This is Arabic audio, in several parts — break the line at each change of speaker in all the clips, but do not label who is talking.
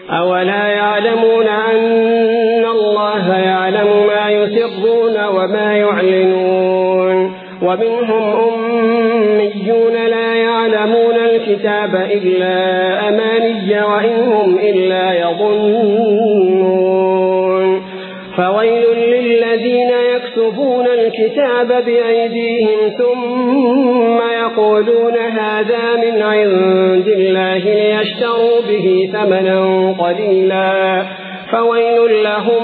أولا يعلمون أن الله يعلم ما يسرون وما يعلنون ومنهم أميون لا يعلمون الكتاب إلا أماني وإن هم إلا يظنون فويل للذين يكتبون الكتاب بأيديهم ثم يقولون هذا من عند الله ليشتروا به ثمنا قليلا فويل لهم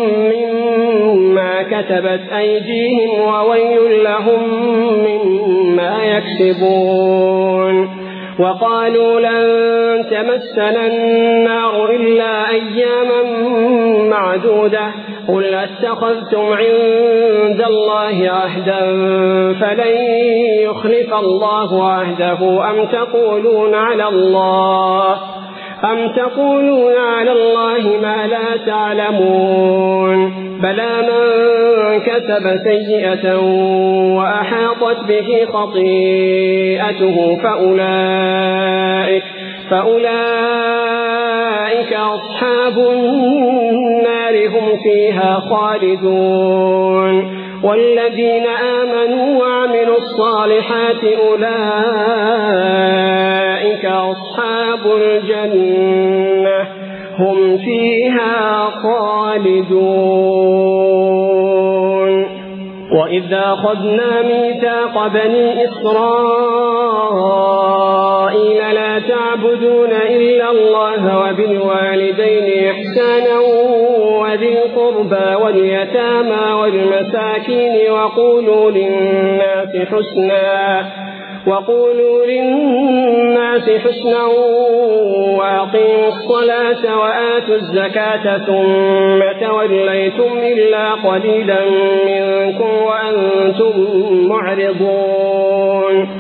مما كتبت أيديهم وويل لهم مما يكسبون وقالوا لن تمسنا النار إلا أياما معدودة قل اتخذتم عند الله عهدا فلن يخلف الله عهده أم تقولون على الله ما لا تعلمون بلى من كسب سيئة وأحاطت به خطيئته فأولئك أصحاب النار هم فيها خالدون والذين آمنوا وعملوا الصالحات أولئك أصحاب الجنة هم فيها خالدون وإذا أخذنا ميثاق بني إسرائيل لا تعبدون إلا الله وبالوالدين إحسانا وذي القربى واليتامى والمساكين وقولوا للناس حسنا وأقيموا الصلاة وآتوا الزكاة ثم توليتم إلا قليلا منكم وأنتم معرضون